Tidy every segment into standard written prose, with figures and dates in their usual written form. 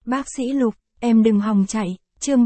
Bác sĩ Lục, em đừng hòng chạy, chương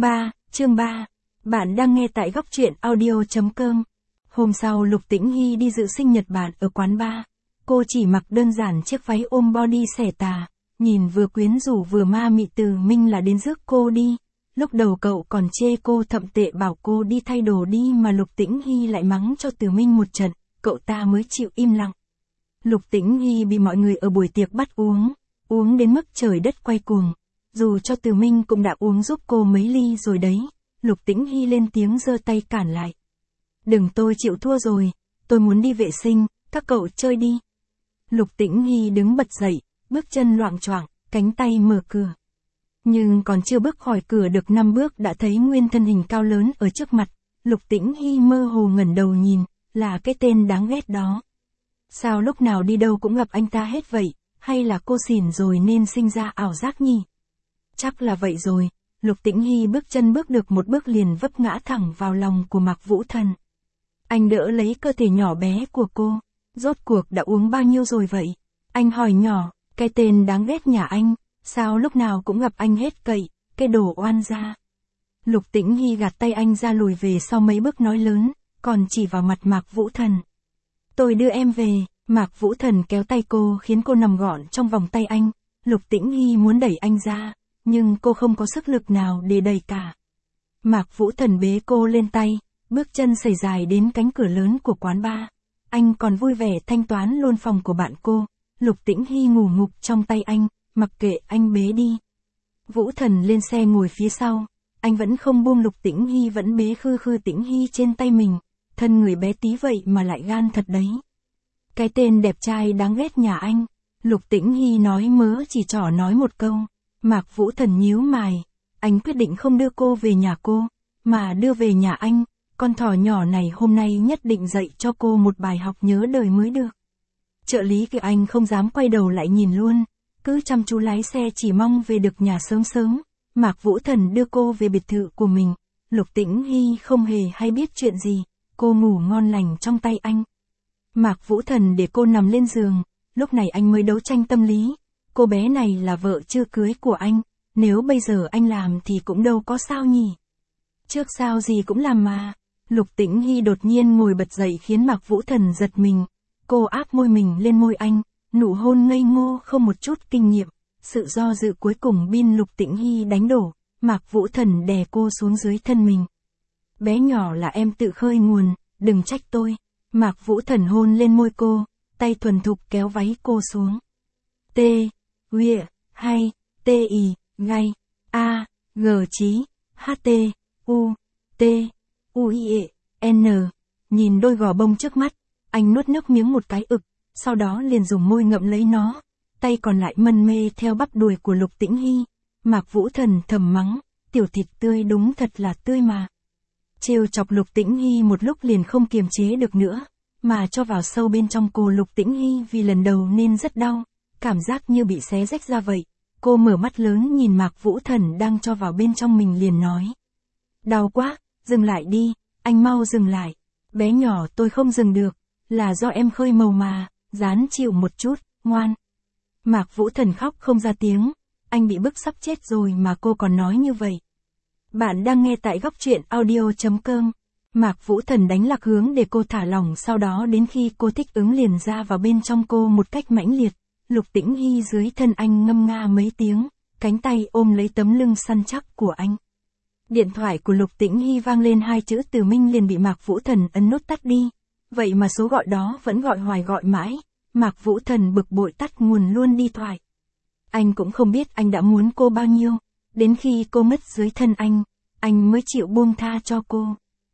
3. Bạn đang nghe tại góc truyện audio.com. Hôm sau Lục Tĩnh Hy đi dự sinh nhật bạn ở quán bar. Cô chỉ mặc đơn giản chiếc váy ôm body xẻ tà, nhìn vừa quyến rũ vừa ma mị. Từ Minh là đến rước cô đi. Lúc đầu cậu còn chê cô thậm tệ bảo cô đi thay đồ đi mà Lục Tĩnh Hy lại mắng cho Từ Minh một trận, cậu ta mới chịu im lặng. Lục Tĩnh Hy bị mọi người ở buổi tiệc bắt uống đến mức trời đất quay cuồng. Dù cho Từ Minh cũng đã uống giúp cô mấy ly rồi đấy, Lục Tĩnh Hy lên tiếng giơ tay cản lại. Đừng, tôi chịu thua rồi, tôi muốn đi vệ sinh, các cậu chơi đi. Lục Tĩnh Hy đứng bật dậy, bước chân loạng choạng, cánh tay mở cửa. Nhưng còn chưa bước khỏi cửa được 5 bước đã thấy nguyên thân hình cao lớn ở trước mặt. Lục Tĩnh Hy mơ hồ ngẩng đầu nhìn, là cái tên đáng ghét đó. Sao lúc nào đi đâu cũng gặp anh ta hết vậy, hay là cô xỉn rồi nên sinh ra ảo giác nhỉ? Chắc là vậy rồi. Lục Tĩnh Hy bước được một bước liền vấp ngã thẳng vào lòng của Mạc Vũ Thần. Anh đỡ lấy cơ thể nhỏ bé của cô. Rốt cuộc đã uống bao nhiêu rồi vậy? Anh hỏi nhỏ, cái tên đáng ghét nhà anh, sao lúc nào cũng gặp anh hết cậy, cái đồ oan gia. Lục Tĩnh Hy gạt tay anh ra lùi về sau mấy bước nói lớn, còn chỉ vào mặt Mạc Vũ Thần. Tôi đưa em về. Mạc Vũ Thần kéo tay cô khiến cô nằm gọn trong vòng tay anh. Lục Tĩnh Hy muốn đẩy anh ra, nhưng cô không có sức lực nào để đẩy cả. Mạc Vũ Thần bế cô lên tay, bước chân sẩy dài đến cánh cửa lớn của quán bar. Anh còn vui vẻ thanh toán luôn phòng của bạn cô. Lục Tĩnh Hy ngủ ngục trong tay anh, mặc kệ anh bế đi. Vũ Thần lên xe ngồi phía sau, anh vẫn không buông. Lục Tĩnh Hy vẫn bế khư Tĩnh Hy trên tay mình. Thân người bé tí vậy mà lại gan thật đấy. Cái tên đẹp trai đáng ghét nhà anh. Lục Tĩnh Hy nói mớ chỉ trỏ nói một câu. Mạc Vũ Thần nhíu mày. Anh quyết định không đưa cô về nhà cô, mà đưa về nhà anh. Con thỏ nhỏ này hôm nay nhất định dạy cho cô một bài học nhớ đời mới được. Trợ lý kia anh không dám quay đầu lại nhìn luôn, cứ chăm chú lái xe chỉ mong về được nhà sớm. Mạc Vũ Thần đưa cô về biệt thự của mình. Lục Tĩnh Hy không hề hay biết chuyện gì. Cô ngủ ngon lành trong tay anh. Mạc Vũ Thần để cô nằm lên giường, lúc này anh mới đấu tranh tâm lý. Cô bé này là vợ chưa cưới của anh, nếu bây giờ anh làm thì cũng đâu có sao nhỉ. Trước sao gì cũng làm mà. Lục Tĩnh Hy đột nhiên ngồi bật dậy khiến Mạc Vũ Thần giật mình. Cô áp môi mình lên môi anh, nụ hôn ngây ngô không một chút kinh nghiệm. Sự do dự cuối cùng bin Lục Tĩnh Hy đánh đổ. Mạc Vũ Thần đè cô xuống dưới thân mình. Bé nhỏ là em tự khơi nguồn, đừng trách tôi. Mạc Vũ Thần hôn lên môi cô, tay thuần thục kéo váy cô xuống. T, Guya, hay, T I, ngay, A, G chí, H T, U, T, U I E, N. Nhìn đôi gò bông trước mắt, anh nuốt nước miếng một cái ực, sau đó liền dùng môi ngậm lấy nó, tay còn lại mân mê theo bắp đùi của Lục Tĩnh Hy. Mạc Vũ Thần thầm mắng, tiểu thịt tươi đúng thật là tươi mà. Trêu chọc Lục Tĩnh Hy một lúc liền không kiềm chế được nữa, mà cho vào sâu bên trong cô. Lục Tĩnh Hy vì lần đầu nên rất đau, cảm giác như bị xé rách ra vậy. Cô mở mắt lớn nhìn Mạc Vũ Thần đang cho vào bên trong mình liền nói. Đau quá, dừng lại đi, anh mau dừng lại. Bé nhỏ tôi không dừng được, là do em khơi màu mà, ráng chịu một chút, ngoan. Mạc Vũ Thần khóc không ra tiếng, anh bị bức sắp chết rồi mà cô còn nói như vậy. Bạn đang nghe tại góc truyện audio.com. Mạc Vũ Thần đánh lạc hướng để cô thả lỏng, sau đó đến khi cô thích ứng liền ra vào bên trong cô một cách mãnh liệt. Lục Tĩnh Hy dưới thân anh ngâm nga mấy tiếng, cánh tay ôm lấy tấm lưng săn chắc của anh. Điện thoại của Lục Tĩnh Hy vang lên, 2 chữ Từ Minh liền bị Mạc Vũ Thần ấn nút tắt đi. Vậy mà số gọi đó vẫn gọi hoài gọi mãi. Mạc Vũ Thần bực bội tắt nguồn luôn đi thoại. Anh cũng không biết anh đã muốn cô bao nhiêu. Đến khi cô mất dưới thân anh mới chịu buông tha cho cô.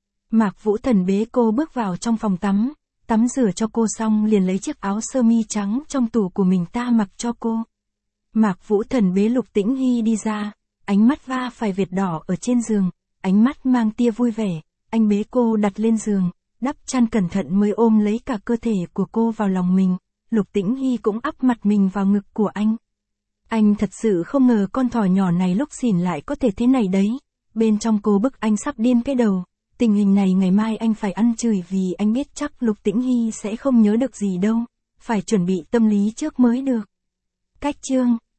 Mạc Vũ Thần bế cô bước vào trong phòng tắm rửa cho cô xong liền lấy chiếc áo sơ mi trắng trong tủ của mình ta mặc cho cô. Mạc Vũ Thần bế Lục Tĩnh Hy đi ra, ánh mắt va phải vệt đỏ ở trên giường, ánh mắt mang tia vui vẻ. Anh bế cô đặt lên giường, đắp chăn cẩn thận mới ôm lấy cả cơ thể của cô vào lòng mình. Lục Tĩnh Hy cũng ắp mặt mình vào ngực của anh. Anh thật sự không ngờ con thỏ nhỏ này lúc xỉn lại có thể thế này đấy. Bên trong cô bức anh sắp điên cái đầu. Tình hình này ngày mai anh phải ăn chửi vì anh biết chắc Lục Tĩnh Hy sẽ không nhớ được gì đâu. Phải chuẩn bị tâm lý trước mới được. Cách chương